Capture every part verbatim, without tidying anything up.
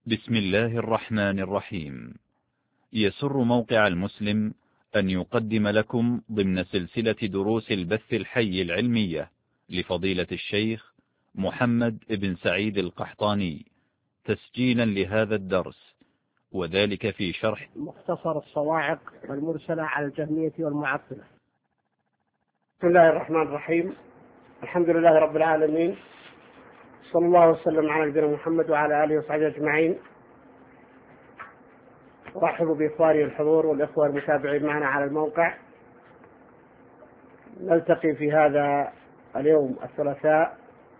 بسم الله الرحمن الرحيم. يسر موقع المسلم أن يقدم لكم ضمن سلسلة دروس البث الحي العلمية لفضيلة الشيخ محمد بن سعيد القحطاني تسجيلا لهذا الدرس، وذلك في شرح مختصر الصواعق والمرسلة على الجهمية والمعطلة. بسم الله الرحمن الرحيم. الحمد لله رب العالمين، صلى الله وسلم على نبينا محمد وعلى آله وصحبه أجمعين. أرحب بإخواني الحضور والإخوة المتابعين معنا على الموقع. نلتقي في هذا اليوم الثلاثاء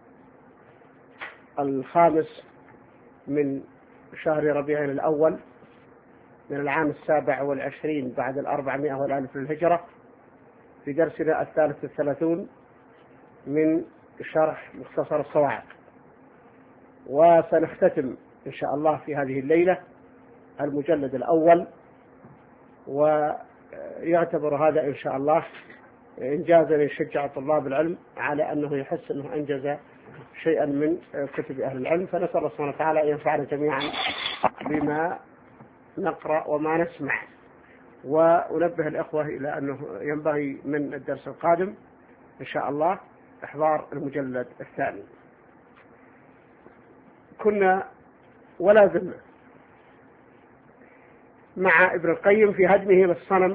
الخامس من شهر ربيع الأول من العام السابع والعشرين بعد الأربعمائة والألف للهجرة، في درسنا الثالث والثلاثون من شرح مختصر الصواعق. وسنختتم إن شاء الله في هذه الليلة المجلد الأول، ويعتبر هذا إن شاء الله إنجازا يشجع طلاب العلم على أنه يحس أنه أنجز شيئا من كتب أهل العلم. فنسأل الله سبحانه وتعالى أن ينفعنا جميعا بما نقرأ وما نسمع. وأنبه الأخوة إلى أنه ينبغي من الدرس القادم إن شاء الله إحضار المجلد الثاني. كنا ولا زلنا مع ابن القيم في هدمه للصنم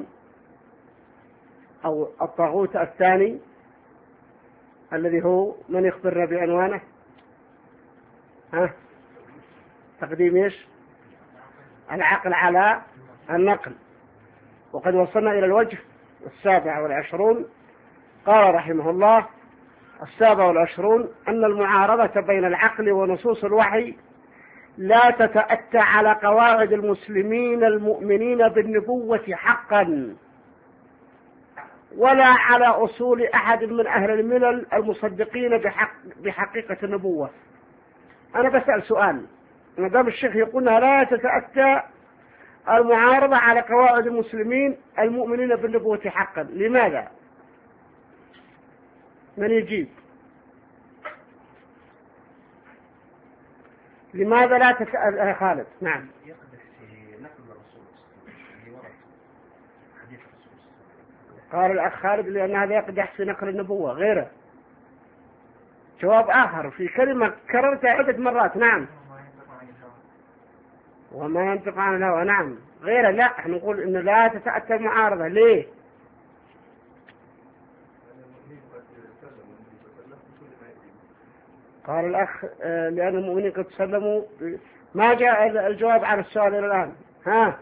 أو الطاغوت الثاني الذي هو من يخبرنا بعنوانه؟ ها؟ تقديم ايش؟ العقل على النقل. وقد وصلنا إلى الوجه السابع والعشرون. قال رحمه الله: السابع والعشرون أن المعارضة بين العقل ونصوص الوحي لا تتأتى على قواعد المسلمين المؤمنين بالنبوة حقا، ولا على أصول أحد من أهل الملل المصدقين بحق بحقيقة النبوة. أنا بسأل سؤال، ما دام الشيخ يقولنا لا تتأتى المعارضة على قواعد المسلمين المؤمنين بالنبوة حقا، لماذا؟ من يجيب؟ لماذا لا تتأتى؟ خالد. نعم. قال الأخ خالد لأن هذا يقدح في نقل النبوة. غيره جواب آخر في كلمة كررتها عدة مرات. نعم. وما ينطق عن الهوى. نعم. غيره لا، احنا نقول إنه لا تتأتى المعارضة. ليه؟ قال الأخ لأن المؤمنين قد سلموا. ما جاء الجواب على السؤال إلى الآن. ها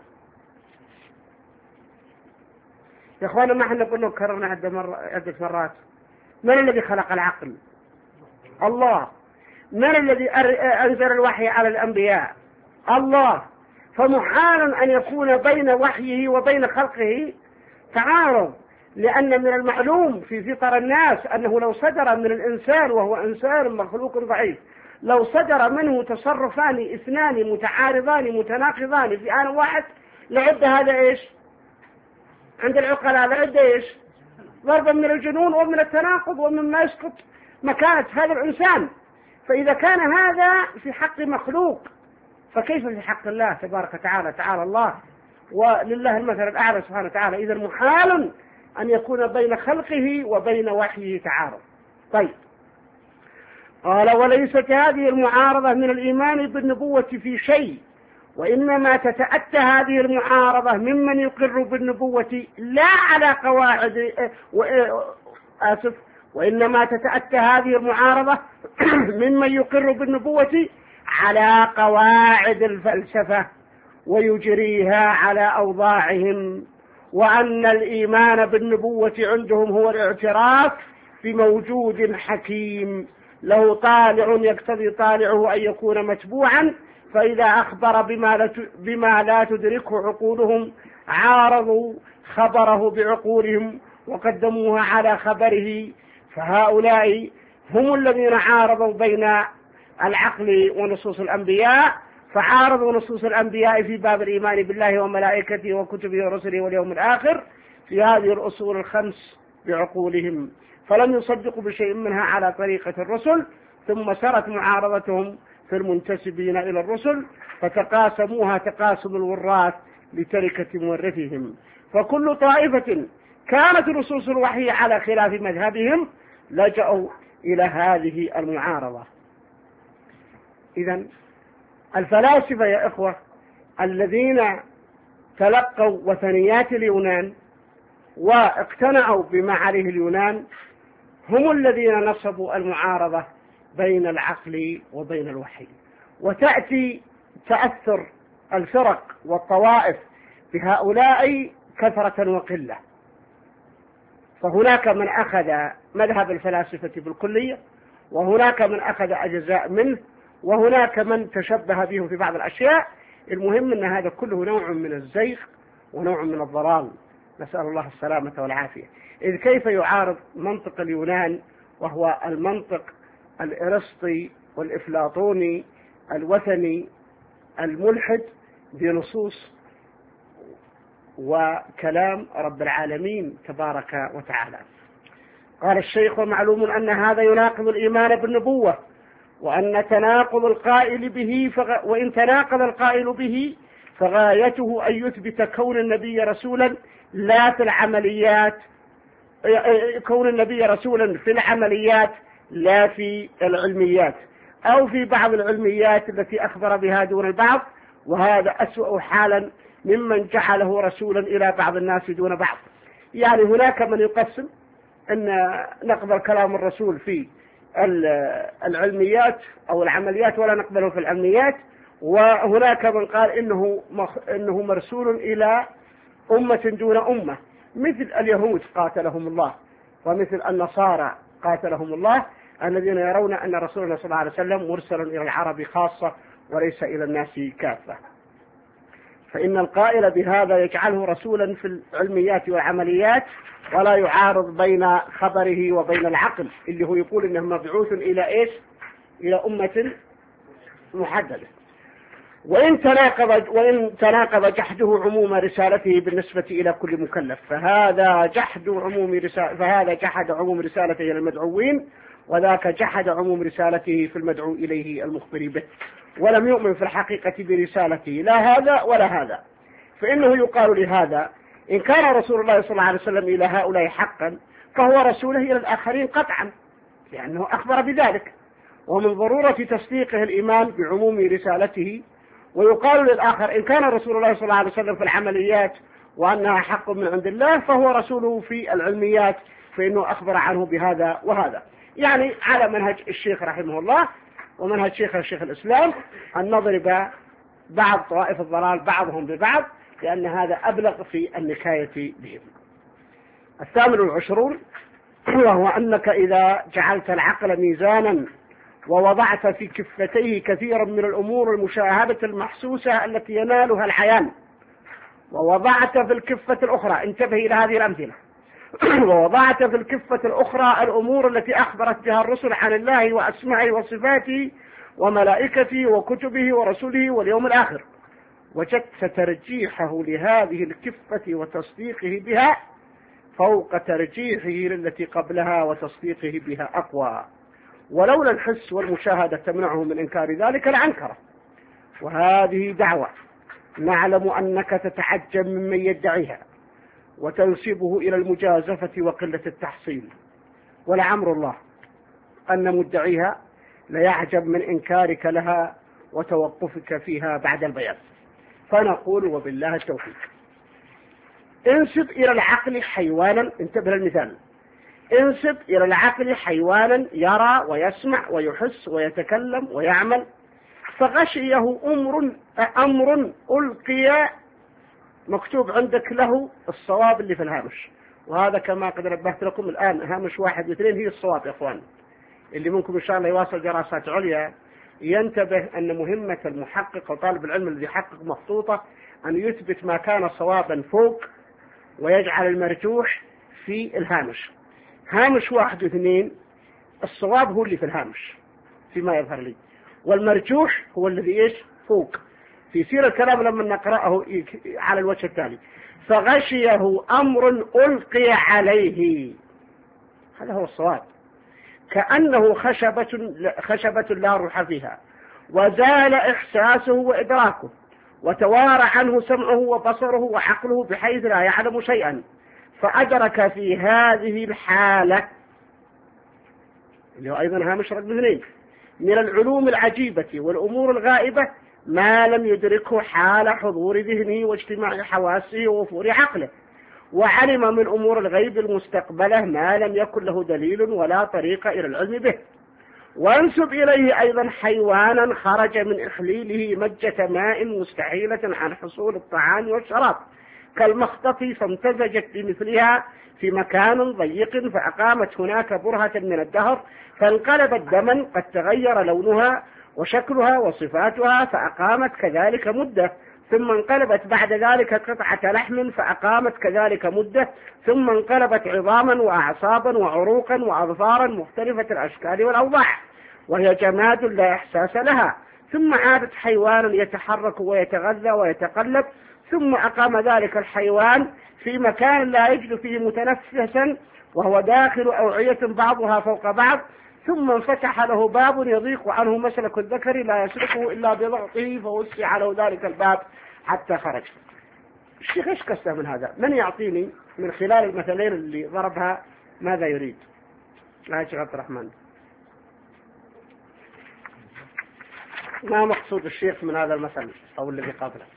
يا أخوانا، ما احنا قلنا وكررنا عدة مرة عدة مرات. من الذي خلق العقل؟ الله. من الذي أنزل الوحي على الأنبياء؟ الله. فمحال أن يكون بين وحيه وبين خلقه تعارض، لأن من المعلوم في فطر الناس أنه لو صدر من الإنسان وهو إنسان مخلوق ضعيف، لو صدر منه تصرفان اثنان متعارضان متناقضان في آن واحد لعد هذا إيش؟ عند العقلاء لعد إيش؟ ضربا من الجنون ومن التناقض ومما يسقط مكانة هذا الإنسان. فإذا كان هذا في حق مخلوق فكيف في حق الله تبارك وتعالى؟ تعالى الله ولله المثل الأعلى سبحانه وتعالى. إذا محال أن يكون بين خلقه وبين وحيه تعارض. طيب، قال: وليست هذه المعارضة من الإيمان بالنبوة في شيء، وإنما تتأتى هذه المعارضة ممن يقر بالنبوة لا على قواعد آسف وإنما تتأتى هذه المعارضة ممن يقر بالنبوة على قواعد الفلسفة ويجريها على أوضاعهم، وأن الإيمان بالنبوة عندهم هو الاعتراف بموجود حكيم له طالع يقتضي طالعه أن يكون متبوعا، فإذا أخبر بما لا بما لا تدركه عقولهم عارضوا خبره بعقولهم وقدموها على خبره. فهؤلاء هم الذين عارضوا بين العقل ونصوص الأنبياء، فعارضوا نصوص الأنبياء في باب الإيمان بالله وملائكته وكتبه ورسله واليوم الآخر في هذه الأصول الخمس بعقولهم، فلم يصدقوا بشيء منها على طريقة الرسل، ثم سرت معارضتهم في المنتسبين إلى الرسل فتقاسموها تقاسم الوراث لتركة مورثهم، فكل طائفة كانت نصوص الوحي على خلاف مذهبهم لجأوا إلى هذه المعارضة. إذن الفلاسفة يا إخوة الذين تلقوا وثنيات اليونان واقتنعوا بما عليه اليونان هم الذين نصبوا المعارضة بين العقل وبين الوحي. وتأتي تأثر الفرق والطوائف بهؤلاء كثرة وقلة، فهناك من أخذ مذهب الفلاسفة بالكلية، وهناك من أخذ أجزاء منه، وهناك من تشبه بهم في بعض الأشياء. المهم أن هذا كله نوع من الزيغ ونوع من الضلال، نسأل الله السلامة والعافية. إذ كيف يعارض منطق اليونان وهو المنطق الإرسطي والإفلاطوني الوثني الملحد بنصوص وكلام رب العالمين تبارك وتعالى؟ قال الشيخ: ومعلوم أن هذا يناقض الإيمان بالنبوة، وأن تناقض القائل به فغ... وإن تناقض القائل به فغايته أن يثبت كون النبي رسولا لا في العمليات، كون النبي رسولا في العمليات لا في العلميات، أو في بعض العلميات التي أخبر بها دون البعض، وهذا أسوأ حالا ممن جعله رسولا إلى بعض الناس دون بعض. يعني هناك من يقسم أن نقبل كلام الرسول في العلميات أو العمليات ولا نقبله في العلميات، وهناك من قال إنه إنه مرسول إلى أمة دون أمة، مثل اليهود قاتلهم الله، ومثل النصارى قاتلهم الله، الذين يرون أن رسولنا صلى الله عليه وسلم مرسل إلى العرب خاصة وليس إلى الناس كافة. فإن القائل بهذا يجعله رسولا في العلميات والعمليات، ولا يعارض بين خبره وبين العقل اللي هو يقول إنه مبعوث إلى إيش؟ إلى أمة محددة. وإن تناقض وإن تناقض جحده عموم رسالته بالنسبة إلى كل مكلف فهذا جحد عموم رسالة فهذا جحد عموم رسالته إلى المدعوين، وذاك جحد عموم رسالته في المدعو إليه المخبر به، ولم يؤمن في الحقيقة برسالته لا هذا ولا هذا. فإنه يقال لهذا: إن كان رسول الله صلى الله عليه وسلم إلى هؤلاء حقا فهو رسوله إلى الآخرين قطعا، لأنه أخبر بذلك، ومن ضرورة تصديقه الإيمان بعموم رسالته. ويقال للآخر: إن كان رسول الله صلى الله عليه وسلم في العمليات وأنها حق من عند الله فهو رسوله في العلميات، فإنه أخبر عنه بهذا وهذا. يعني على منهج الشيخ رحمه الله ومنهج شيخ الشيخ الإسلام أن نضرب بعض طوائف الضلال بعضهم ببعض، لأن هذا أبلغ في النكاية بهم. الثامن والعشرون وهو أنك إذا جعلت العقل ميزانا ووضعت في كفتيه كثيرا من الأمور المشاهدة المحسوسة التي ينالها العيان، ووضعت في الكفة الأخرى، انتبه إلى هذه الأمثلة، ووضعت في الكفة الأخرى الأمور التي أخبرت بها الرسل عن الله وأسمائه وصفاته وملائكته وكتبه ورسله واليوم الآخر، وجدت ترجيحه لهذه الكفة وتصديقه بها فوق ترجيحه للتي قبلها وتصديقه بها أقوى، ولولا الحس والمشاهدة تمنعه من إنكار ذلك لعنكره. وهذه دعوة نعلم أنك تتعجب ممن يدعيها وتنسبه إلى المجازفة وقلة التحصيل، ولعمر الله أن مدعيها ليعجب من إنكارك لها وتوقفك فيها بعد البيان. فنقول وبالله التوفيق: انسب إلى العقل حيوانا، انتبه المثال، انسب إلى العقل حيوانا يرى ويسمع ويحس ويتكلم ويعمل، فغشيه أمر أمر ألقي مكتوب عندك له الصواب اللي في الهامش، وهذا كما قد نبهت لكم الآن هامش واحد واثنين هي الصواب يا إخوان. اللي منكم إن شاء الله يواصل دراسات عليا ينتبه أن مهمة المحقق وطالب العلم الذي يحقق مخطوطة أن يثبت ما كان صوابا فوق ويجعل المرجوح في الهامش. هامش واحد واثنين الصواب هو اللي في الهامش فيما يظهر لي، والمرجوح هو الذي إيش فوق. في سير الكلام لما نقرأه على الوجه التالي: فغشيه أمر ألقي عليه، هذا هو الصواب، كأنه خشبة خشبة لا روح فيها، وزال إحساسه وإدراكه، وتوارى عنه سمعه وبصره وعقله بحيث لا يعلم شيئا، فأدرك في هذه الحالة اللي هو أيضا هامش رقم اثنين من العلوم العجيبة والأمور الغائبة ما لم يدركه حال حضور ذهنه واجتماع حواسه ووفور عقله، وعلم من أمور الغيب المستقبلة ما لم يكن له دليل ولا طريق إلى العلم به. وانسب إليه أيضا حيوانا خرج من إخليله مجة ماء مستحيلة عن حصول الطعام والشراب كالمخطط، فامتزجت بمثلها في مكان ضيق فأقامت هناك برهة من الدهر، فانقلبت دما قد تغير لونها وشكلها وصفاتها فأقامت كذلك مدة، ثم انقلبت بعد ذلك قطعة لحم فأقامت كذلك مدة، ثم انقلبت عظاما وأعصابا وعروقا وأظفارا مختلفة الأشكال والأوضاع، وهي جماد لا إحساس لها، ثم عادت حيوانا يتحرك ويتغذى ويتقلب، ثم أقام ذلك الحيوان في مكان لا يجد فيه متنفسا وهو داخل أوعية بعضها فوق بعض، ثم انفتح له باب يضيق عنه مسلك الذكر لا يسلكه إلا بضغطه فوسع له ذلك الباب حتى خرج. الشيخ ايش قصده من هذا؟ من يعطيني من خلال المثلين اللي ضربها ماذا يريد؟ لا يا شيخ عبد الرحمن، ما مقصود الشيخ من هذا المثل أو الذي قبله؟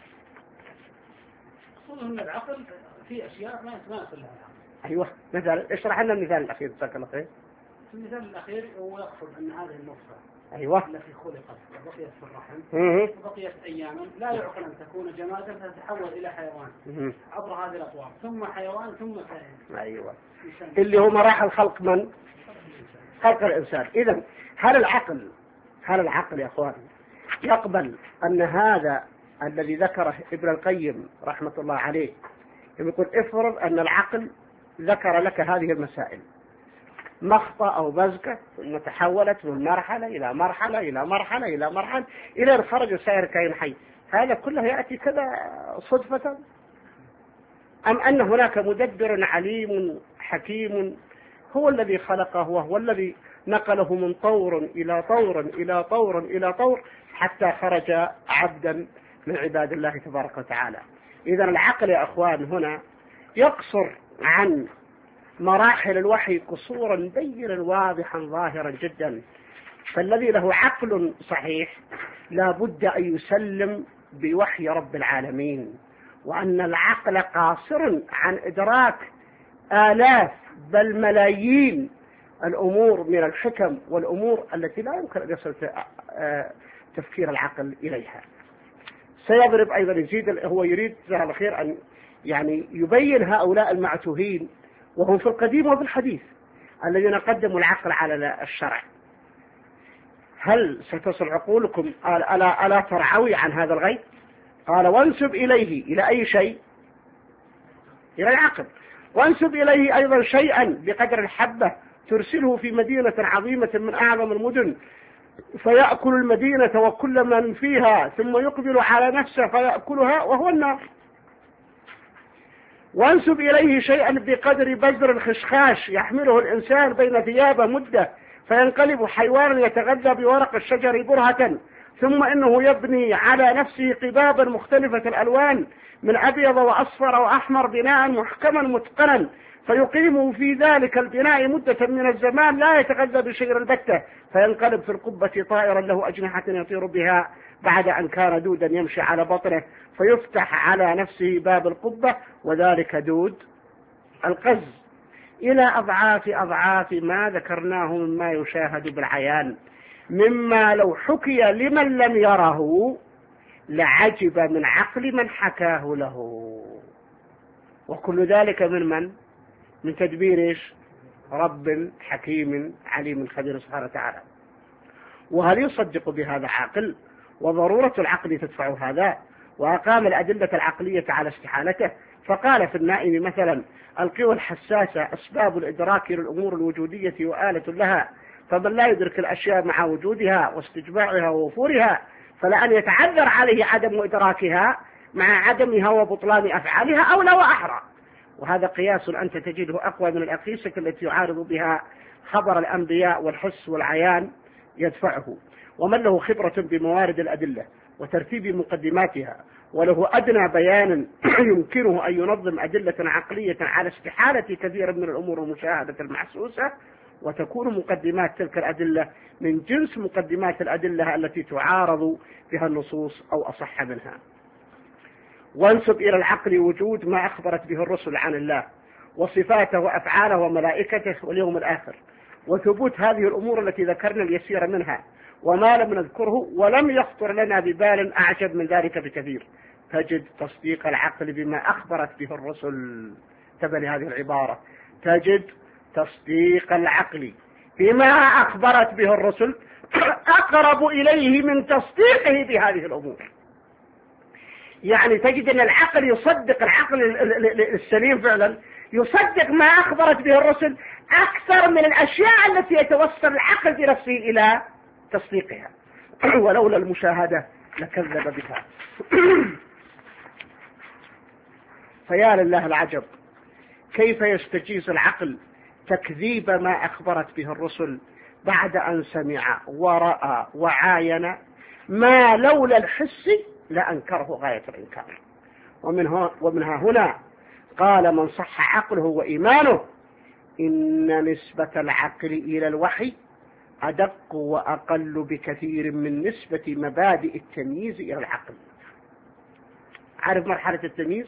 مقصود أن العقل في أشياء ما ما يصل لها العقل. أيوه، مثال اشرح لنا المثال الأخير جزاك الله خير. المثال الأخير هو يقصد أن هذه النطفة أيوه التي خلقت وبقيت في الرحم مه. وبقيت أياما لا يعقل أن تكون جمادا فتتحول إلى حيوان مه. عبر هذه الأطوار، ثم حيوان ثم كائن. أيوه اللي هو مراحل خلق من؟ خلق الإنسان. إذن هل العقل هل العقل يا أخوان يقبل أن هذا الذي ذكره ابن القيم رحمة الله عليه يقول افرض أن العقل ذكر لك هذه المسائل مخطأ أو بزكة ثم تحولت من مرحلة إلى مرحلة إلى مرحلة إلى مرحلة إلى أن خرج سائر كائن حي، هذا كله يأتي كذا صدفة أم أن هناك مدبر عليم حكيم هو الذي خلقه وهو الذي نقله من طور إلى طور إلى طور إلى طور حتى خرج عبدا من عباد الله تبارك وتعالى. إذا العقل يا أخوان هنا يقصر عن مراحل الوحي قصورا بينا واضحا ظاهرا جدا، فالذي له عقل صحيح لا بد أن يسلم بوحي رب العالمين، وأن العقل قاصر عن إدراك آلاف بل ملايين الأمور من الحكم والأمور التي لا يمكن أن يصل تفكير العقل إليها. سيضرب أيضا يزيد هو يريد جزاه الله خير أن يعني يبين هؤلاء المعتوهين وهم في القديم وفي الحديث الذين قدموا العقل على الشرع. هل ستصل عقولكم ألا, ألا ترعوي عن هذا الغيب؟ قال وانسب إليه إلى أي شيء؟ إلى العقل. وانسب إليه أيضا شيئا بقدر الحبة ترسله في مدينة عظيمة من أعظم المدن فيأكل المدينة وكل من فيها ثم يقبل على نفسه فيأكلها وهو النار. وانسب إليه شيئا بقدر بذر الخشخاش يحمله الإنسان بين ثيابه مدة فينقلب حيوانا يتغذى بورق الشجر برهة، ثم إنه يبني على نفسه قبابا مختلفة الألوان من أبيض وأصفر وأحمر بناء محكما متقنا، فيقيم في ذلك البناء مدة من الزمان لا يتغذى بشيء البتة، فينقلب في القبة طائرا له أجنحة يطير بها بعد أن كان دودا يمشي على بطنه، فيفتح على نفسه باب القبة وذلك دود القز، إلى أضعاف أضعاف ما ذكرناه مما يشاهد بالعيان، مما لو حكي لمن لم يره لعجب من عقل من حكاه له. وكل ذلك من من؟ من تدبير إيش؟ رب حكيم عليم خبير سبحانه وتعالى. وهل يصدق بهذا عاقل؟ وضرورة العقل تدفع هذا، وأقام الأدلة العقلية على استحالته، فقال في النائم مثلا القوى الحساسة أسباب الإدراك للأمور الوجودية وآلة لها، فمن لا يدرك الأشياء مع وجودها واستجماعها ووفورها فلأن يتعذر عليه عدم إدراكها مع عدمها وبطلان أفعالها أولى وأحرى. وهذا قياس أنت تجده أقوى من الأقيسة التي يعارض بها خبر الأنبياء والحس والعيان يدفعه، ومن له خبرة بموارد الأدلة وترتيب مقدماتها، وله أدنى بيان يمكنه أن ينظم أدلة عقلية على استحالة كثير من الأمور المشاهدة المحسوسة، وتكون مقدمات تلك الأدلة من جنس مقدمات الأدلة التي تعارض بها النصوص أو أصح منها. وانسب إلى العقل وجود ما أخبرت به الرسل عن الله وصفاته وأفعاله وملائكته واليوم الآخر، وثبوت هذه الأمور التي ذكرنا اليسير منها وما لم نذكره ولم يخطر لنا ببال أعجب من ذلك بكثير، تجد تصديق العقل بما أخبرت به الرسل. تبني هذه العبارة، تجد تصديق العقل بما أخبرت به الرسل أقرب إليه من تصديقه بهذه الأمور. يعني تجد أن العقل يصدق، العقل السليم فعلا يصدق ما أخبرت به الرسل أكثر من الأشياء التي يتوصل العقل بنفسه إلى تصديقها، ولولا المشاهدة لكذب بها. فيا لله العجب، كيف يستجيز العقل تكذيب ما أخبرت به الرسل بعد أن سمع ورأى وعاين ما لولا الحس لأنكره غاية الإنكار. ومنها, ومنها هنا قال من صح عقله وإيمانه إن نسبة العقل إلى الوحي أدق وأقل بكثير من نسبة مبادئ التمييز إلى العقل. عارف مرحلة التمييز؟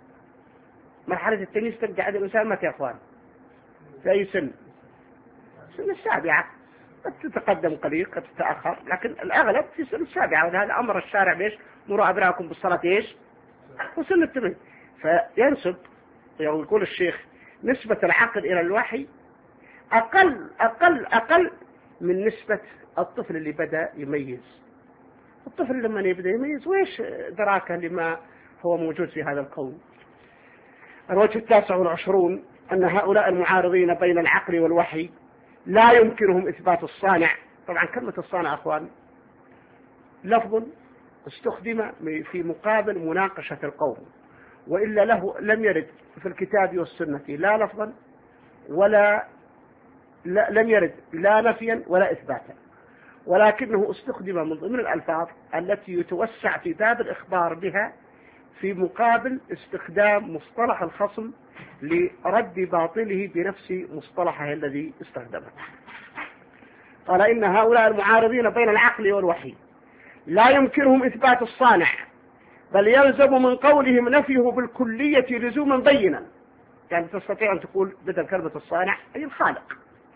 مرحلة التمييز تبدأ عند الإنسان متى يا أخوان؟ في أي سن؟ سن السابعة، قد تتقدم قليل قد تتأخر، لكن الأغلب في سن السابعة، وهذا أمر الشارع بيش مروا أبناءكم بالصلاة إيش؟ وسن التمييز. فينسب يقول الشيخ نسبة العقل إلى الوحي أقل أقل أقل من نسبة الطفل اللي بدأ يميز. الطفل لما يبدأ يميز وإيش دراكه لما هو موجود في هذا الكون. الوجه التاسع والعشرون أن هؤلاء المعارضين بين العقل والوحي لا يمكنهم إثبات الصانع. طبعا كلمة الصانع أخوان لفظ استخدم في مقابل مناقشة القوم، وإلا له لم يرد في الكتاب والسنة لا لفظا ولا لا لم يرد لا نفيا ولا إثباتا، ولكنه استخدم من ضمن الألفاظ التي يتوسع في باب الإخبار بها في مقابل استخدام مصطلح الخصم لرد باطله بنفس مصطلحه الذي استخدمه. قال إن هؤلاء المعارضين بين العقل والوحي لا يمكنهم إثبات الصانع، بل يلزم من قولهم نفيه بالكلية لزوما بينا. يعني تستطيع أن تقول بدل كلمة الصانع أي الخالق،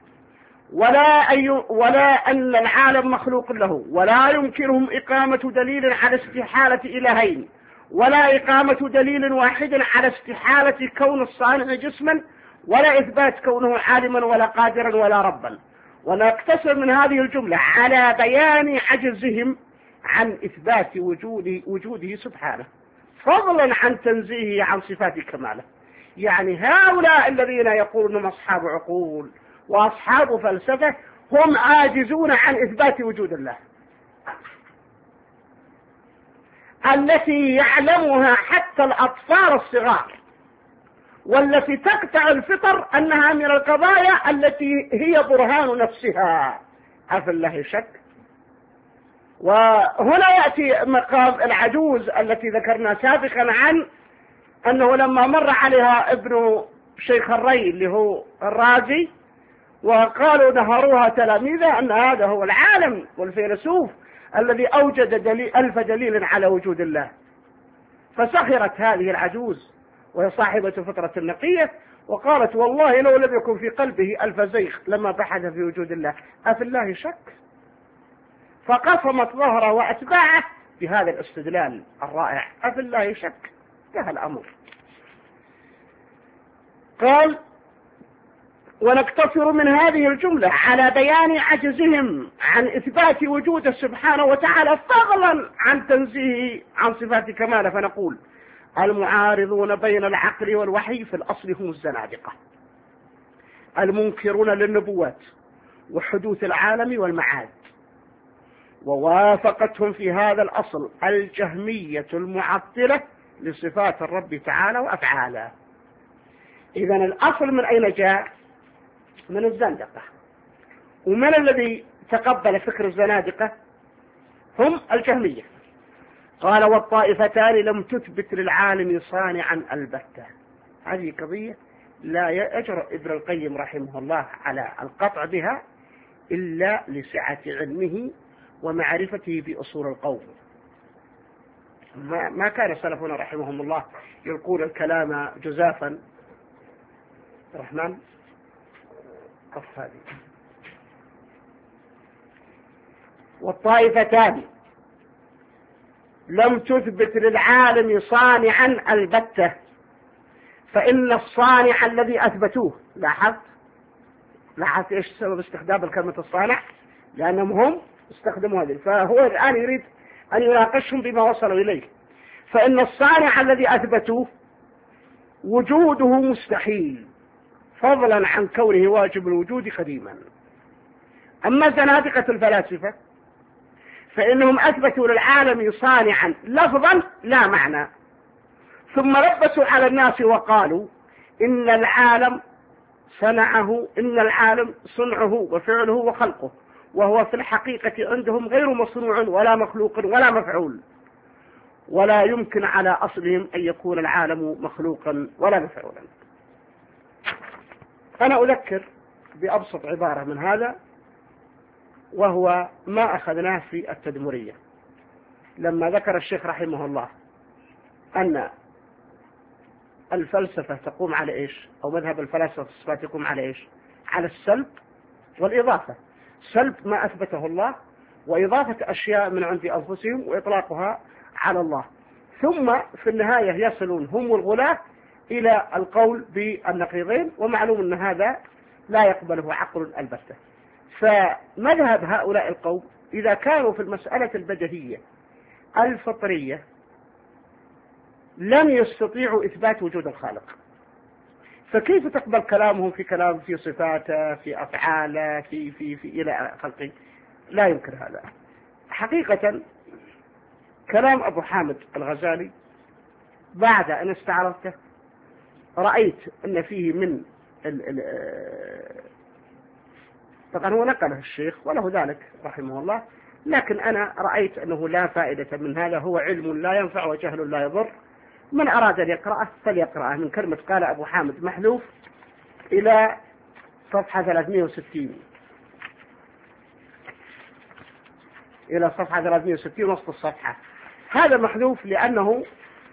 ولا, أي ولا أن العالم مخلوق له، ولا يمكنهم إقامة دليل على استحالة إلهين، ولا إقامة دليل واحد على استحالة كون الصانع جسما، ولا إثبات كونه عالما ولا قادرا ولا ربا. ونقتصر من هذه الجملة على بيان عجزهم عن إثبات وجوده, وجوده سبحانه، فضلا عن تنزيهه عن صفات كماله. يعني هؤلاء الذين يقولون هم أصحاب عقول وأصحاب فلسفة هم عاجزون عن إثبات وجود الله التي يعلمها حتى الأطفال الصغار، والتي تقطع الفطر أنها من القضايا التي هي برهان نفسها. أفي الله شك؟ وهنا يأتي مقام العجوز التي ذكرنا سابقا عن أنه لما مر عليها ابن شيخ الري اللي هو الرازي وقالوا نهروها تلاميذه أن هذا هو العالم والفيلسوف الذي أوجد دليل ألف دليل على وجود الله، فسخرت هذه العجوز وهي صاحبة فترة النقية وقالت والله لو لم يكن في قلبه ألف زيغ لما بحث في وجود الله. أفي الله شك؟ فقصمت ظهره وأتباعه بهذا الاستدلال الرائع. أفي الله شك؟ انتهى الأمر. قال ونقتصر من هذه الجملة على بيان عجزهم عن إثبات وجوده سبحانه وتعالى فضلا عن تنزيهه عن صفات كماله، فنقول المعارضون بين العقل والوحي في الأصل هم الزنادقة المنكرون للنبوات وحدوث العالم والمعاد، ووافقتهم في هذا الأصل الجهمية المعطلة لصفات الرب تعالى وأفعاله. إذن الأصل من أين جاء؟ من الزندقة. ومن الذي تقبل فكر الزنادقة هم الجهمية. قال والطائفتان لم تثبت للعالم صانعا البتة. هذه قضية لا يجرؤ ابن القيم رحمه الله على القطع بها إلا لسعة علمه ومعرفته بأصول القول. ما, ما كان سلفنا رحمهم الله يلقون الكلام جزافا. الرحمن قف هذه. والطائفتان لم تثبت للعالم صانعا البتة، فإن الصانع الذي أثبتوه، لاحظت لاحظت إيش سبب استخدام الكلمة الصانع؟ لأنهم هم استخدموا هذه، فهو الآن يريد أن يناقشهم بما وصلوا إليه. فإن الصانع الذي أثبتوه وجوده مستحيل فضلا عن كونه واجب الوجود قديما. أما زنادقة الفلاسفة فإنهم أثبتوا للعالم صانعا لفظا لا معنى، ثم لبسوا على الناس وقالوا إن العالم صنعه إن العالم صنعه وفعله وخلقه، وهو في الحقيقة عندهم غير مصنوع ولا مخلوق ولا مفعول، ولا يمكن على أصلهم أن يكون العالم مخلوقا ولا مفعولا. أنا أذكر بأبسط عبارة من هذا، وهو ما أخذناه في التدمرية لما ذكر الشيخ رحمه الله أن الفلسفة تقوم على إيش، أو مذهب الفلاسفة في الصفات يقوم على إيش، على السلب والإضافة. سلب ما أثبته الله، وإضافة أشياء من عند أنفسهم وإطلاقها على الله، ثم في النهاية يصلون هم والغلاة إلى القول بالنقيضين، ومعلوم أن هذا لا يقبله عقل البتة. فمذهب هؤلاء القوم إذا كانوا في المسألة البديهية الفطرية لم يستطيعوا إثبات وجود الخالق، فكيف تقبل كلامهم في كلام في صفاته في أفعاله في في في إلى خلقه؟ لا يمكن هذا. حقيقة كلام أبو حامد الغزالي بعد أن استعرضته رأيت أن فيه من ال ال طبعا هو نقله الشيخ وله ذلك رحمه الله، لكن أنا رأيت أنه لا فائدة من هذا، هو علم لا ينفع وجهل لا يضر. من أراد أن يقرأه فليقرأه من كلمة قال أبو حامد محذوف إلى صفحة ثلاثمائة وستين إلى صفحة ثلاثمائة وستين وسط الصفحة. هذا محذوف لأنه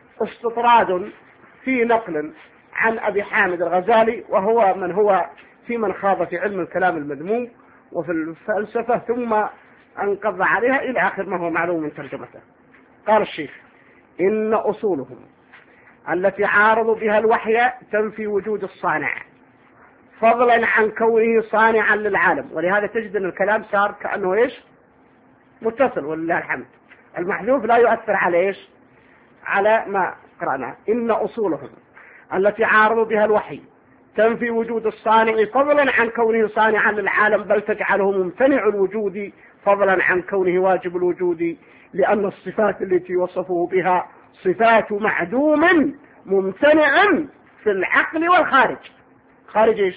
استطراد في نقل عن أبي حامد الغزالي، وهو من هو في من خاض في علم الكلام المذموم وفي الفلسفة، ثم انقض عليها إلى آخر ما هو معلوم من ترجمته. قال الشيخ إن أصولهم التي عارضوا بها الوحي تنفي وجود الصانع فضلا عن كونه صانعا للعالم، ولهذا تجد أن الكلام صار كأنه إيش متصل ولله الحمد. المحذوف لا يؤثر على إيش على ما قرأنا. إن أصولهم التي عارضوا بها الوحي تنفي وجود الصانع فضلا عن كونه صانعا للعالم، بل تجعله ممتنع الوجود فضلا عن كونه واجب الوجود، لأن الصفات التي وصفوا بها صفات معدوم ممتنع في العقل والخارج. خارج إيش؟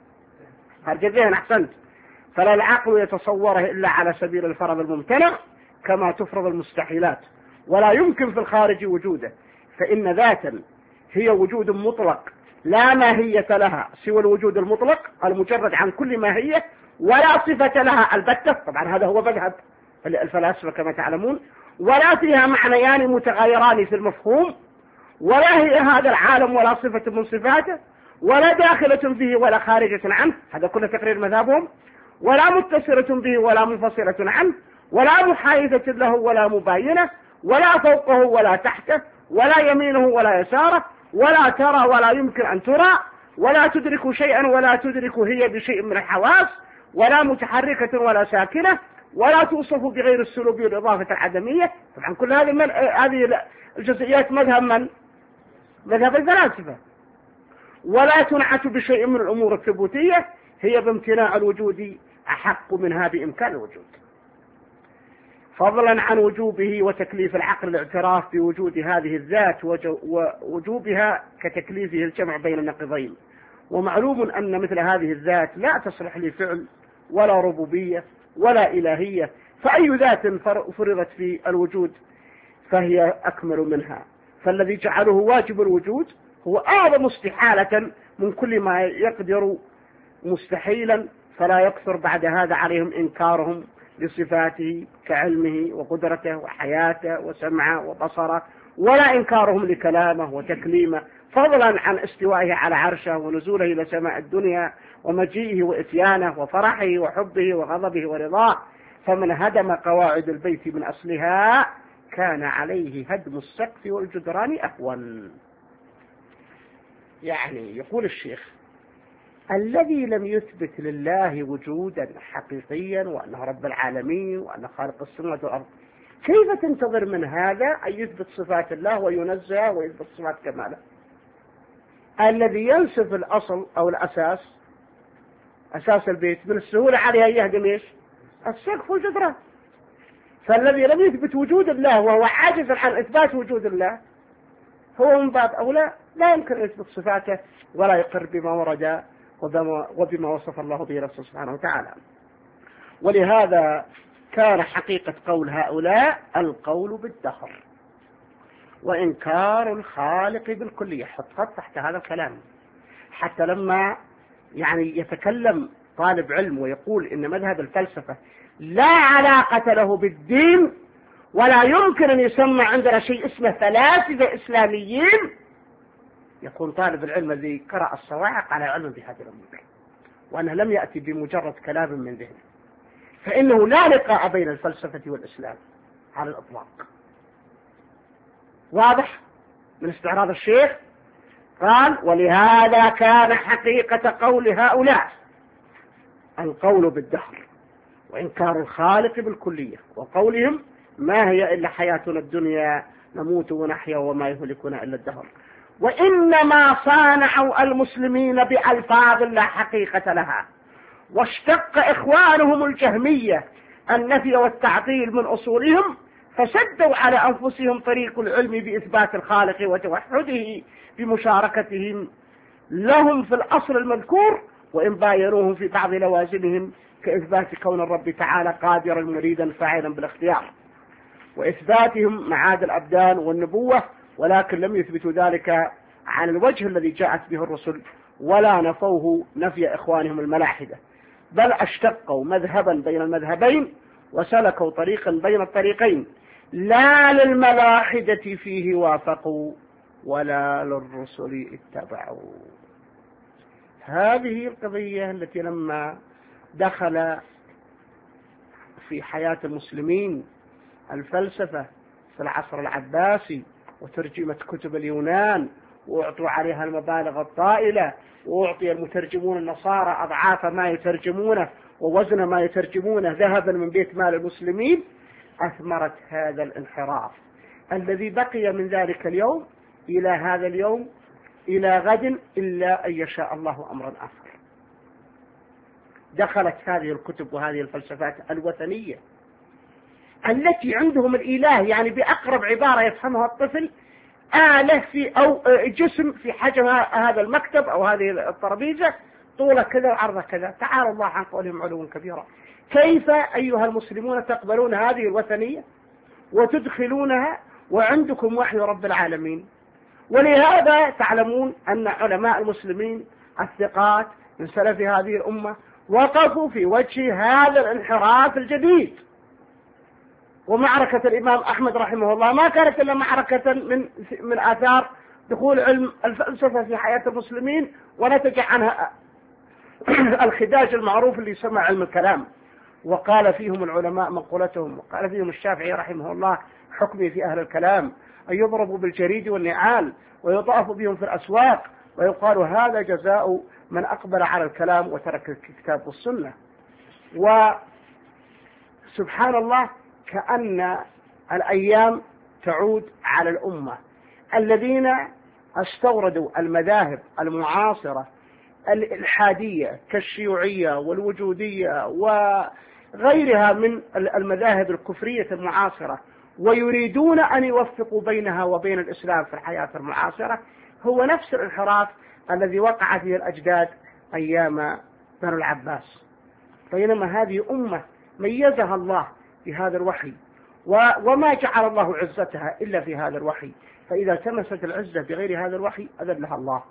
خارج الذهن. أحسنت. فلا العقل يتصوره إلا على سبيل الفرض الممتنع كما تفرض المستحيلات، ولا يمكن في الخارج وجوده، فإن ذاتا هي وجود مطلق لا ماهية لها سوى الوجود المطلق المجرد عن كل ماهية، ولا صفة لها البتة. طبعا هذا هو مذهب الفلاسفة كما تعلمون. ولا فيها معنيان متغايران في المفهوم، ولا هي هذا العالم ولا صفة من صفاته، ولا داخلة فيه ولا خارجة عنه، هذا كله تقرير مذهبهم، ولا متصلة به ولا منفصلة عنه، ولا محايدة له ولا مباينة، ولا فوقه ولا تحته، ولا يمينه ولا يساره، ولا ترى ولا يمكن أن ترى، ولا تدرك شيئا ولا تدرك هي بشيء من الحواس، ولا متحركة ولا ساكنة، ولا توصف بغير السلوب والإضافة العدمية. طبعا كل هذه من... هذه الجزئيات مذهب من؟ مذهب الفلاسفة. ولا تنعت بشيء من الأمور الثبوتية، هي بامتناع الوجود أحق منها بإمكان الوجود، فضلا عن وجوبه وتكليف العقل الاعتراف بوجود هذه الذات ووجوبها كتكليفه الجمع بين النقيضين. ومعلوم أن مثل هذه الذات لا تصلح لفعل ولا ربوبية ولا إلهية، فأي ذات فرضت في الوجود فهي أكمل منها. فالذي جعله واجب الوجود هو أعظم استحالة من كل ما يقدر مستحيلا، فلا يكثر بعد هذا عليهم إنكارهم لصفاته كعلمه وقدرته وحياته وسمعه وبصره، ولا إنكارهم لكلامه وتكليمه، فضلا عن استوائه على عرشه ونزوله إلى سماء الدنيا ومجيئه وإتيانه وفرحه وحبه وغضبه ورضاه. فمن هدم قواعد البيت من أصلها كان عليه هدم السقف والجدران أهون. يعني يقول الشيخ الذي لم يثبت لله وجودا حقيقيا وأنه رب العالمين وأنه خالق السماوات والأرض، كيف تنتظر من هذا أن يثبت صفات الله وينزه ويثبت صفات كماله؟ الذي ينسف الأصل أو الأساس، أساس البيت، من السهولة عليه أن يهدم إيش؟ السقف والجدران. فالذي لم يثبت وجود الله وهو عاجز عن إثبات وجود الله هو من باب أولى لا يمكن أن يثبت صفاته ولا يقر بما ورد وبما وصف الله به نفسه سبحانه وتعالى. ولهذا كان حقيقة قول هؤلاء القول بالدهر وإنكار الخالق بالكلية. حط خط تحت هذا الكلام، حتى لما يعني يتكلم طالب علم ويقول إن مذهب الفلسفة لا علاقة له بالدين ولا يمكن أن يسمى عندنا شيء اسمه فلاسفة إسلاميين، يكون طالب العلم الذي قرأ الصواعق على علم بهذه الأمور، وأنه لم يأتي بمجرد كلام من ذهنه، فإنه لا لقاء بين الفلسفة والإسلام على الإطلاق. واضح من استعراض الشيخ؟ قال ولهذا كان حقيقة قول هؤلاء القول بالدهر وإنكار الخالق بالكلية، وقولهم ما هي إلا حياتنا الدنيا نموت ونحيا وما يهلكنا إلا الدهر، وإنما صانعوا المسلمين بألفاظ لا حقيقة لها، واشتق إخوانهم الجهمية النفي والتعطيل من أصولهم، فسدوا على أنفسهم طريق العلم بإثبات الخالق وتوحده بمشاركتهم لهم في الأصل المذكور، وإن باينوهم في بعض لوازمهم كإثبات كون الرب تعالى قادرا مريدا فاعلا بالاختيار، وإثباتهم معاد الأبدان والنبوة، ولكن لم يثبتوا ذلك عن الوجه الذي جاءت به الرسل، ولا نفوه نفي إخوانهم الملاحدة، بل اشتقوا مذهبا بين المذهبين وسلكوا طريقا بين الطريقين، لا للملاحدة فيه وافقوا ولا للرسل اتبعوا. هذه القضية التي لما دخل في حياة المسلمين الفلسفة في العصر العباسي وترجمة كتب اليونان وأعطوا عليها المبالغ الطائلة، وأعطي المترجمون النصارى أضعاف ما يترجمونه ووزن ما يترجمونه ذهبا من بيت مال المسلمين، أثمرت هذا الانحراف الذي بقي من ذلك اليوم إلى هذا اليوم إلى غد إلا أن يشاء الله أمرا آخر. دخلت هذه الكتب وهذه الفلسفات الوثنية التي عندهم الإله يعني بأقرب عبارة يفهمها الطفل آلة في أو جسم في حجم هذا المكتب أو هذه الترابيزة، طولة كذا وعرضة كذا، تعالى الله عن قولهم علوا كبيرا. كيف أيها المسلمون تقبلون هذه الوثنية وتدخلونها وعندكم وحي رب العالمين؟ ولهذا تعلمون أن علماء المسلمين الثقات من سلف هذه الأمة وقفوا في وجه هذا الانحراف الجديد. ومعركة الإمام أحمد رحمه الله ما كانت إلا معركة من من آثار دخول علم الفلسفة في حياة المسلمين، ونتج عنها الخداج المعروف اللي يسمى علم الكلام. وقال فيهم العلماء مقولتهم، وقال فيهم الشافعي رحمه الله حكمي في أهل الكلام أن يضربوا بالجريد والنعال ويطاف بهم في الأسواق، ويقال هذا جزاء من أقبل على الكلام وترك الكتاب والسنة. وسبحان الله كأن الأيام تعود على الأمة الذين استوردوا المذاهب المعاصرة الإلحادية كالشيوعية والوجودية وغيرها من المذاهب الكفرية المعاصرة، ويريدون أن يوفقوا بينها وبين الإسلام في الحياة المعاصرة، هو نفس الانحراف الذي وقع فيه الأجداد أيام بنو العباس. بينما هذه أمة ميزها الله بهذا الوحي، وما جعل الله عزتها إلا في هذا الوحي، فإذا تمست العزة بغير هذا الوحي أذلها الله.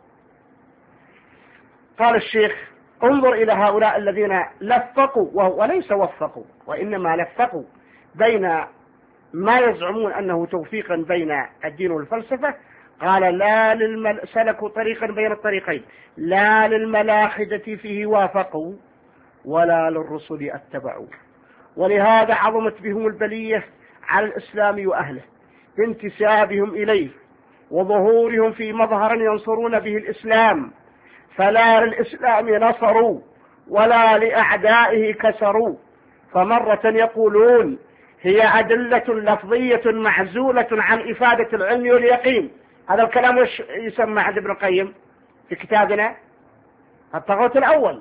قال الشيخ: انظر إلى هؤلاء الذين لفقوا، وليس وفقوا وإنما لفقوا بين ما يزعمون أنه توفيقا بين الدين والفلسفة. قال: لا للمل... سلكوا طريقا بين الطريقين، لا للملاحدة فيه وافقوا ولا للرسل اتبعوا، ولهذا عظمت بهم البلية على الإسلام وأهله بانتسابهم إليه وظهورهم في مظهر ينصرون به الإسلام، فلا للإسلام نصروا ولا لأعدائه كسروا. فمرة يقولون هي أدلة لفظية معزولة عن إفادة العلم واليقين. هذا الكلام وش يسمى عند ابن القيم في كتابنا؟ الطاغوت الأول.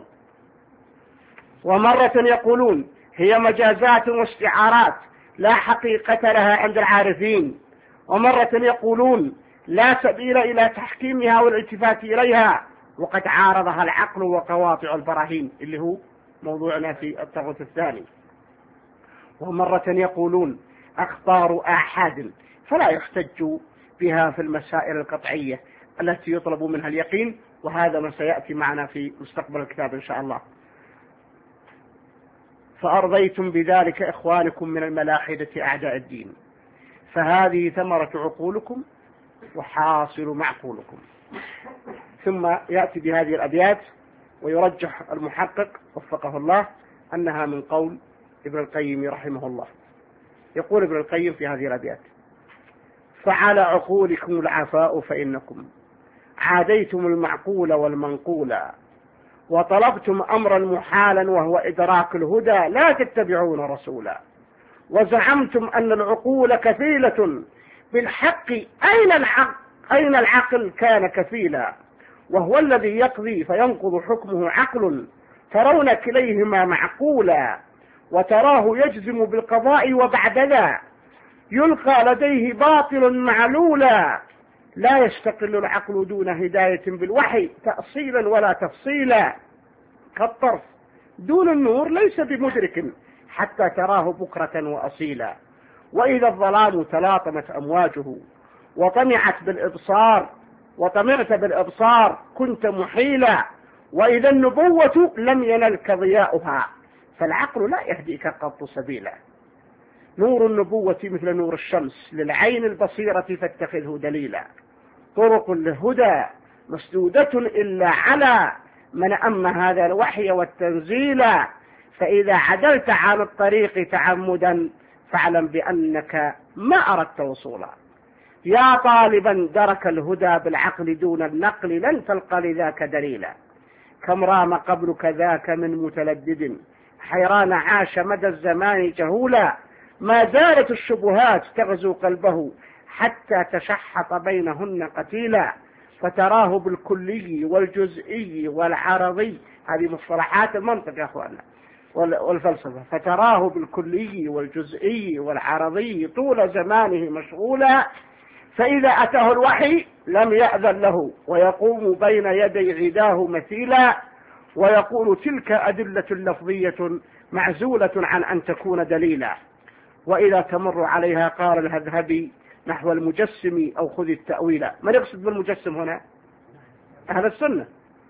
ومرة يقولون هي مجازات واستعارات لا حقيقة لها عند العارفين. ومرة يقولون لا سبيل إلى تحكيمها والالتفات إليها، وقد عارضها العقل وقواطع البراهين، اللي هو موضوعنا في الطاغوت الثاني. ومرة يقولون أخبار آحاد فلا يحتج بها في المسائل القطعية التي يطلب منها اليقين، وهذا ما سيأتي معنا في مستقبل الكتاب إن شاء الله. فأرضيتم بذلك إخوانكم من الملاحدة أعداء الدين، فهذه ثمرة عقولكم وحاصل معقولكم. ثم يأتي بهذه الأبيات ويرجح المحقق وفقه الله أنها من قول ابن القيم رحمه الله. يقول ابن القيم في هذه الأبيات: فعلى عقولكم العفاء فإنكم عاديتم المعقول والمنقول، وطلبتم أمرا محالا وهو إدراك الهدى لا تتبعون رسولا، وزعمتم أن العقول كفيلة بالحق، أين العقل, أين العقل كان كفيلا، وهو الذي يقضي فينقض حكمه عقل، ترون كليهما معقولا، وتراه يجزم بالقضاء وبعد ذا يلقى لديه باطل معلولا، لا يستقل العقل دون هداية بالوحي تأصيلا ولا تفصيلا، كالطرف دون النور ليس بمدرك حتى تراه بكرة وأصيلا، وإذا الظلام تلاطمت أمواجه وطمعت بالإبصار وطمعت بالإبصار كنت محيلا، وإذا النبوة لم ينلك ضياؤها فالعقل لا يهديك قط سبيلا، نور النبوة مثل نور الشمس للعين البصيرة فاتخذه دليلا، طرق الهدى مسدودة إلا على من أم هذا الوحي والتنزيل، فإذا عدلت عن الطريق تعمدا فاعلم بأنك ما أردت وصولا، يا طالبا درك الهدى بالعقل دون النقل لن تلقى لذاك دليلا، كم رام قبلك ذاك من متلدد حيران عاش مدى الزمان جهولا، ما زالت الشبهات تغزو قلبه حتى تشحط بينهن قتيلا، فتراه بالكلي والجزئي والعرضي، هذه مصطلحات المنطق يا أخوانا والفلسفة، فتراه بالكلي والجزئي والعرضي طول زمانه مشغولا، فإذا أتاه الوحي لم يأذن له ويقوم بين يدي عداه مثيلا، ويقول تلك أدلة لفظية معزولة عن أن تكون دليلا، وإذا تمر عليها قال الهذهبي نحو المجسم أو خذ التأويل. من يقصد بالمجسم هنا؟ أهل السنة.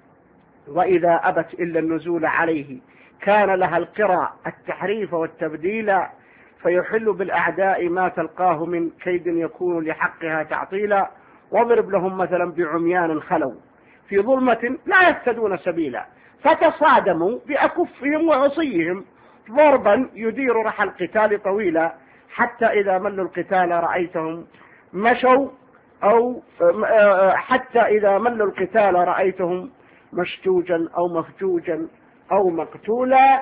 وإذا أبت إلا النزول عليه كان لها القرى التحريف والتبديل، فيحل بالأعداء ما تلقاه من كيد يكون لحقها تعطيلا، واضرب لهم مثلا بعميان خلوا في ظلمة لا يهتدون سبيلا، فتصادموا بأكفهم وعصيهم ضربا يدير رحى القتال طويلا، حتى إذا ملوا القتال رأيتهم مشوا أو حتى إذا ملوا القتال رأيتهم مشجوجا أو مفجوجا أو مقتولا،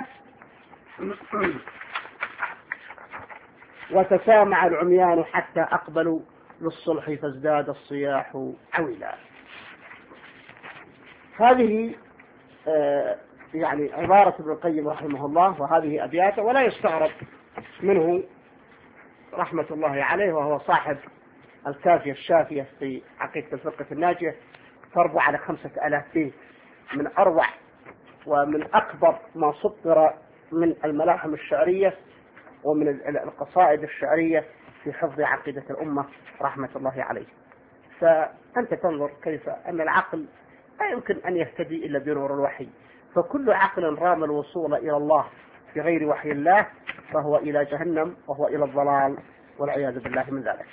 وتسامع العميان حتى أقبلوا للصلح فازداد الصياح عويلا. هذه يعني عبارة ابن القيم رحمه الله، وهذه أبياته، ولا يستغرب منه رحمة الله عليه، وهو صاحب الكافية الشافية في عقيدة الفرقة الناجية، تربو على خمسة آلاف بيت من أروع ومن أكبر ما سطر من الملاحم الشعرية ومن القصائد الشعرية في حفظ عقيدة الأمة رحمة الله عليه. فأنت تنظر كيف أن العقل لا يمكن أن يهتدي إلا بنور الوحي، فكل عقل رام الوصول إلى الله في غير وحي الله فهو إلى جهنم وهو إلى الضلال والعياذ بالله من ذلك.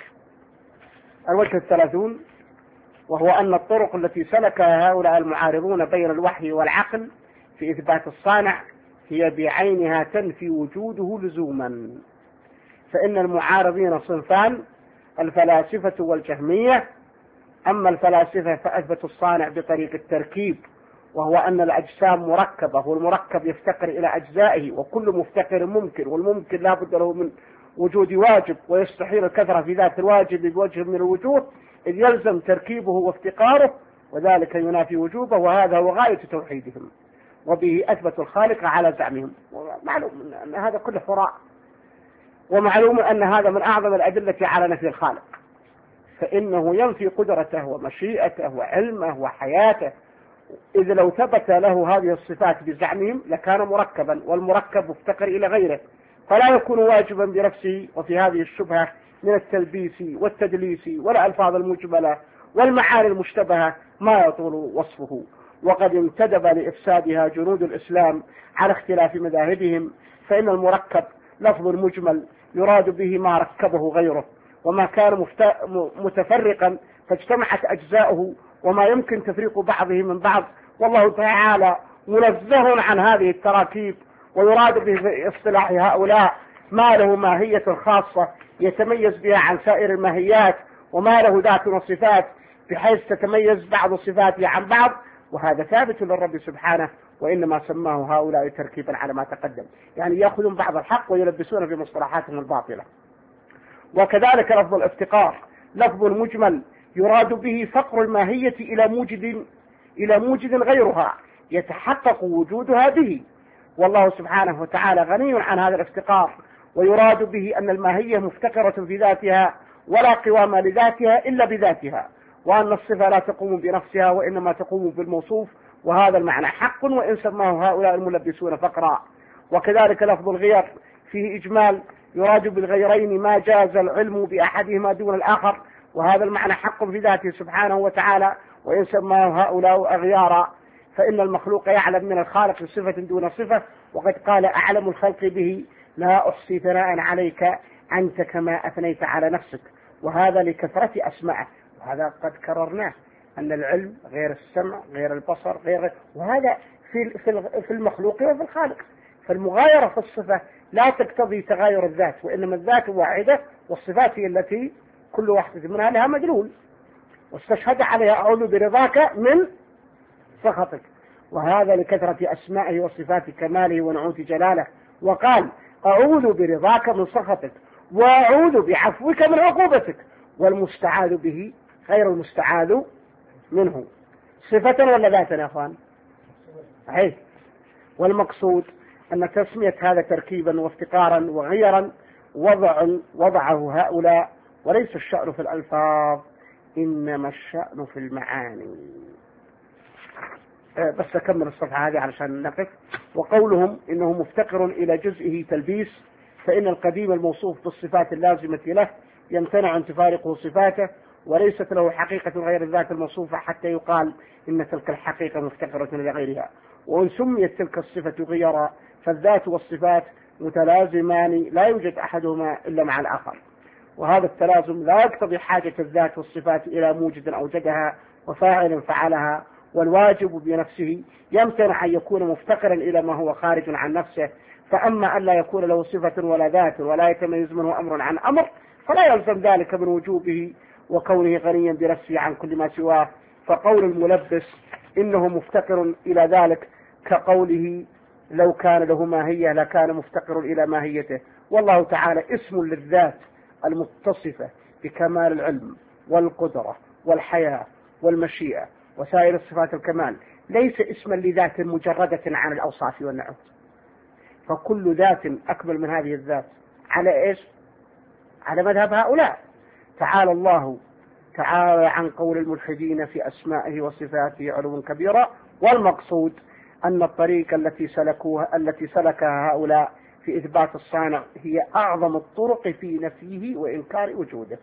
الوجه الثلاثون وهو أن الطرق التي سلكها هؤلاء المعارضون بين الوحي والعقل في إثبات الصانع هي بعينها تنفي وجوده لزوما. فإن المعارضين صنفان: الفلاسفة والجهمية. أما الفلاسفة فأثبتوا الصانع بطريق التركيب، وهو أن الأجسام مركبة والمركب يفتقر إلى أجزائه، وكل مفتقر ممكن، والممكن لا بد له من وجود واجب، ويستحيل الكثرة في ذات الواجب بوجه من الوجوه إذ يلزم تركيبه وافتقاره، وذلك ينافي وجوبه، وهذا هو غاية توحيدهم، وبه أثبتوا الخالق على زعمهم. ومعلوم أن هذا كله هراء، ومعلوم أن هذا من أعظم الأدلة على نفي الخالق، فإنه ينفي قدرته ومشيئته وعلمه وحياته، إذ لو ثبت له هذه الصفات بزعمهم لكان مركبا، والمركب مفتقر إلى غيره، فلا يكون واجبا بنفسه. وفي هذه الشبهة من التلبيس والتدليس والألفاظ المجملة والمعاني المشتبهة ما يطول وصفه، وقد انتدب لإفسادها جنود الإسلام على اختلاف مذاهبهم. فإن المركب لفظ مجمل يراد به ما ركبه غيره، وما كان متفرقا فاجتمعت أجزاؤه، وما يمكن تفريق بعضه من بعض، والله تعالى منزه عن هذه التراكيب. ويراد به في اصطلاح هؤلاء ما له ماهية خاصة يتميز بها عن سائر الماهيات، وما له ذات وصفات بحيث تتميز بعض صفاته عن بعض، وهذا ثابت للرب سبحانه، وإنما سماه هؤلاء تركيبا على ما تقدم، يعني يأخذون بعض الحق ويلبسون في مصطلحاتهم الباطلة. وكذلك لفظ الافتقار لفظ مجمل يراد به فقر الماهية إلى موجد إلى موجد غيرها يتحقق وجودها به، والله سبحانه وتعالى غني عن هذا الافتقار. ويراد به أن الماهية مفتقرة في ذاتها ولا قوام لذاتها إلا بذاتها، وأن الصفة لا تقوم بنفسها وإنما تقوم بالموصوف، وهذا المعنى حق وإن سماه هؤلاء الملبسون فقرا. وكذلك لفظ الغير فيه إجمال يراد بالغيرين ما جاز العلم بأحدهما دون الآخر، وهذا المعنى حق في ذاته سبحانه وتعالى وإن سماه هؤلاء أغيارا. فإن المخلوق يعلم من الخالق صفة دون صفة، وقد قال أعلم الخلق به لا أحصي ثناء عليك أنت كما أثنيت على نفسك، وهذا لكثرة أسمائه. وهذا قد كررناه أن العلم غير السمع غير البصر غير، وهذا في في المخلوق وفي الخالق. فالمغايرة في الصفة لا تقتضي تغاير الذات، وإنما الذات واحدة والصفات هي التي كل واحدة منها لها مدلول. واستشهد عليها أعوذ برضاك من سخطك، وهذا لكثرة أسمائه وصفات كماله ونعوت جلاله. وقال أعوذ برضاك من سخطك وأعوذ بعفوك من عقوبتك، والمستعاذ به غير المستعاذ منه. صفة ولا ذاتا يا أخوان؟ صحيح. والمقصود أن تسمية هذا تركيبا وافتقارا وغيرا وضع وضعه هؤلاء، وليس الشأن في الألفاظ إنما الشأن في المعاني. بس أكمل الصفحة هذه علشان نقف. وقولهم إنه مفتقر إلى جزئه تلبيس، فإن القديم الموصوف بالصفات اللازمة له يمتنع أن تفارقه صفاته، وليست له حقيقة غير الذات الموصوفة حتى يقال إن تلك الحقيقة مفتقرة لغيرها. وإن سميت تلك الصفة غيرا فالذات والصفات متلازمان لا يوجد أحدهما إلا مع الآخر، وهذا التلازم لا يقتضي حاجة الذات والصفات إلى موجد أوجدها وفاعل فعلها. والواجب بنفسه يمتنع أن يكون مفتقرا إلى ما هو خارج عن نفسه. فأما أن لا يكون له صفة ولا ذات ولا يتميز منه أمر عن أمر فلا يلزم ذلك من وجوبه وكونه غنيا بنفسه عن كل ما سواه. فقول الملبس إنه مفتقر إلى ذلك كقوله لو كان له ماهية لكان مفتقر إلى ماهيته. والله تعالى اسم للذات المتصفة بكمال العلم والقدرة والحياة والمشيئة وسائر الصفات الكمال، ليس اسما لذات مجردة عن الأوصاف والنعوت. فكل ذات أكمل من هذه الذات على إيش؟ على مذهب هؤلاء. تعالى الله تعالى عن قول الملحدين في أسمائه وصفاته علوا كبيرا. والمقصود أن الطريق التي سلكوها التي سلكها هؤلاء في إثبات الصانع هي أعظم الطرق في نفيه وإنكار وجوده.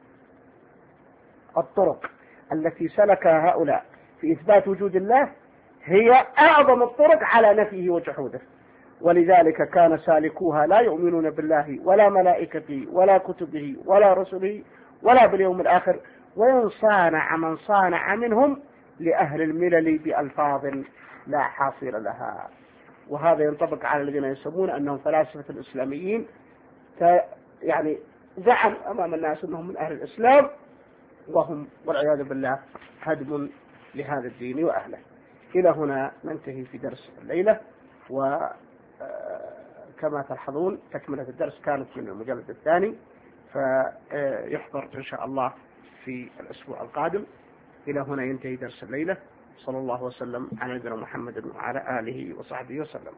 الطرق التي سلكها هؤلاء في إثبات وجود الله هي أعظم الطرق على نفيه وجحوده، ولذلك كان سالكوها لا يؤمنون بالله ولا ملائكته ولا كتبه ولا رسله ولا باليوم الآخر، وإن صانع من صانع منهم لأهل الملل بألفاظ لا حاصل لها. وهذا ينطبق على الذين يسمون أنهم فلاسفة الإسلاميين، يعني زعم أمام الناس أنهم من أهل الإسلام وهم والعياذ بالله هدم لهذا الدين وأهله. إلى هنا ننتهي في درس الليلة، وكما تلحظون تكملة الدرس كانت من المجلد الثاني، فيحضر إن شاء الله في الأسبوع القادم. إلى هنا ينتهي درس الليلة. صلى الله وسلم على نبينا محمد وعلى آله وصحبه وسلم.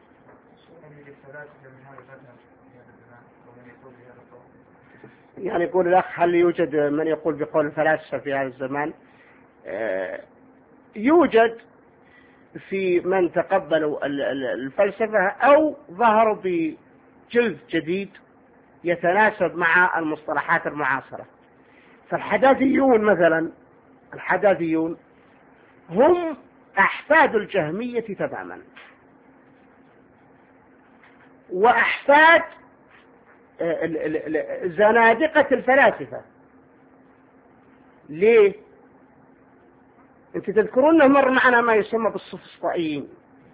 يعني يقول الأخ هل يوجد من يقول بقول الفلاسفة في هذا الزمان؟ يوجد في من تقبلوا الفلسفة أو ظهروا بجلد جديد يتناسب مع المصطلحات المعاصرة. فالحداثيون مثلا، الحداثيون هم أحفاد الجهمية تماما، وأحفاد زنادقة الفلاسفة. ليه؟ أنت تذكرون مر معنا ما يسمى بالسفسطائيين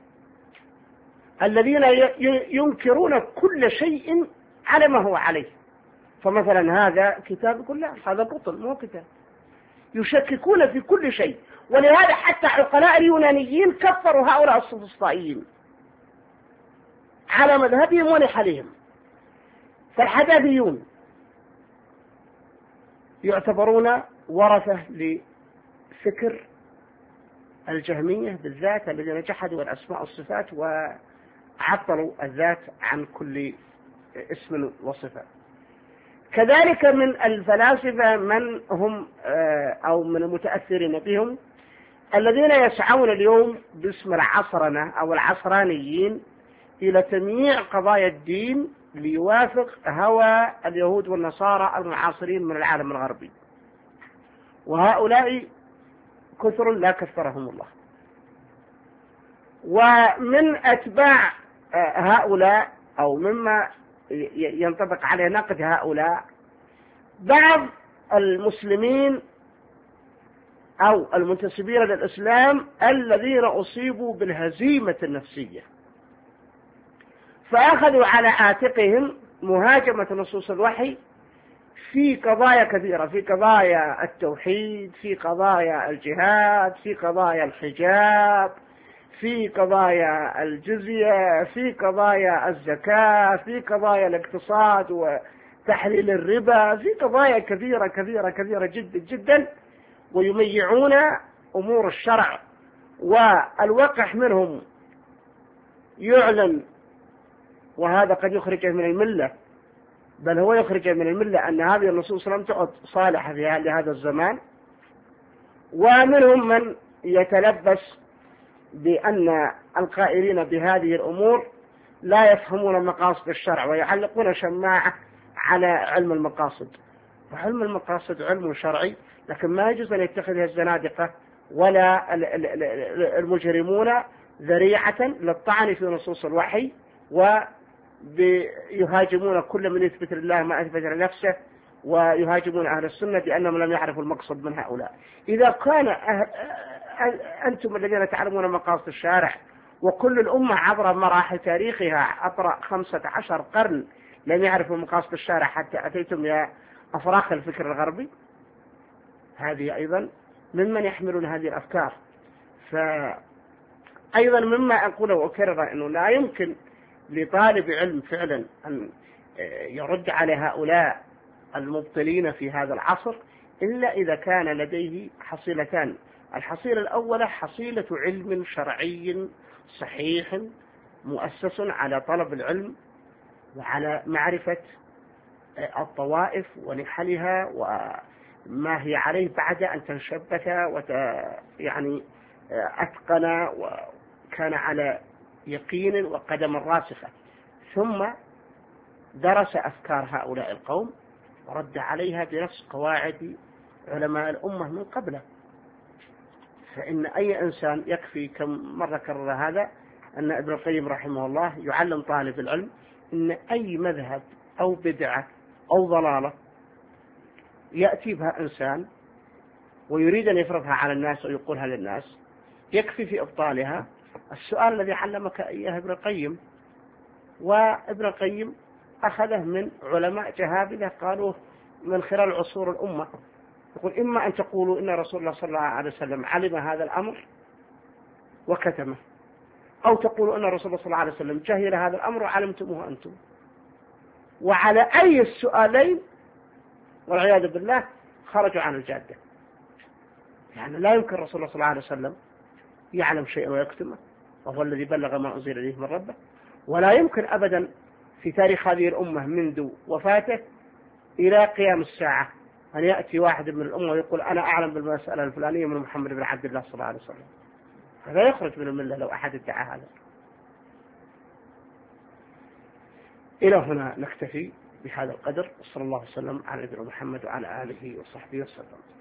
الذين ينكرون كل شيء على ما هو عليه. فمثلا هذا كتاب يقول لا هذا بطل مو كتاب، يشككون في كل شيء. ولهذا حتى عقلاء اليونانيين كفروا هؤلاء السفسطائيين على مذهبهم ونحلهم. فالحداثيون يعتبرون ورثة لفكر الجهمية بالذات الذين جحدوا الأسماء والصفات وعطلوا الذات عن كل اسم وصفة. كذلك من الفلاسفة من هم أو من المتأثرين بهم الذين يسعون اليوم باسم العصرنة أو العصرانيين إلى تمييع قضايا الدين ليوافق هوى اليهود والنصارى المعاصرين من العالم الغربي. وهؤلاء كثر لا كثرهم الله. ومن أتباع هؤلاء أو مما ينطبق عليه نقد هؤلاء بعض المسلمين أو المنتسبين للإسلام الذين أصيبوا بالهزيمة النفسية، فأخذوا على عاتقهم مهاجمة نصوص الوحي في قضايا كثيرة، في قضايا التوحيد، في قضايا الجهاد، في قضايا الحجاب، في قضايا الجزية، في قضايا الزكاة، في قضايا الاقتصاد وتحليل الربا، في قضايا كثيرة كثيرة كثيرة جدا جدا، ويميعون أمور الشرع. والوقح منهم يعلن، وهذا قد يخرجه من الملة، بل هو يخرجه من الملة أن هذه النصوص لم تعد صالحة في هذا الزمان. ومنهم من يتلبس بأن القائلين بهذه الأمور لا يفهمون مقاصد الشرع ويعلقون شماعة على علم المقاصد. وعلم المقاصد علم شرعي، لكن ما يجوز أن يتخذها الزنادقة ولا المجرمون ذريعة للطعن في نصوص الوحي، ويهاجمون كل من يثبت لله ما أثبت لنفسه، ويهاجمون أهل السنة بأنهم لم يعرفوا المقصد من هؤلاء. إذا كان أهل أنتم الذين تعلمون مقاصد الشارع، وكل الأمة عبر مراحل تاريخها عبر خمسة عشر قرن لم يعرفوا مقاصد الشارع حتى أتيتم يا أفراخ الفكر الغربي، هذه أيضا ممن يحملون هذه الأفكار. فأيضا مما أقول وأكرر أنه لا يمكن لطالب علم فعلا أن يرد على هؤلاء المبطلين في هذا العصر إلا إذا كان لديه حصيلتان. الحصيلة الأولى حصيلة علم شرعي صحيح مؤسس على طلب العلم وعلى معرفة الطوائف ونحلها وما هي عليه بعد أن تنشبك وت يعني أتقن كان على يقين وقدم راسخة، ثم درس أفكار هؤلاء القوم ورد عليها بنفس قواعد علماء الأمة من قبله. فإن أي إنسان يكفي، كم مرة كرر هذا، أن ابن القيم رحمه الله يعلم طالب العلم أن أي مذهب أو بدعة أو ضلالة يأتي بها إنسان ويريد أن يفرضها على الناس أو يقولها للناس، يكفي في إبطالها السؤال الذي علمك إياه ابن القيم. وابن القيم أخذه من علماء جهابذة قالوه من خلال عصور الأمة، يقول إما أن تقولوا إن رسول الله صلى الله عليه وسلم علم هذا الأمر وكتمه، أو تقولوا أن رسول الله صلى الله عليه وسلم جهل هذا الأمر وعلمتموه أنتم. وعلى أي السؤالين والعياذ بالله خرجوا عن الجادة. يعني لا يمكن رسول الله صلى الله عليه وسلم يعلم شيئا ويكتمه، وهو الذي بلغ ما أنزل إليه من ربه، ولا يمكن أبدا في تاريخ هذه الأمة منذ وفاته إلى قيام الساعة أن يأتي واحد من الأمة ويقول أنا أعلم بالمسألة الفلانية من محمد بن عبد الله صلى الله عليه وسلم. هذا يخرج من الملة لو أحد ادعى هذا. إلى هنا نكتفي بهذا القدر، صلى الله عليه وسلم على نبينا محمد وعلى آله وصحبه وسلم.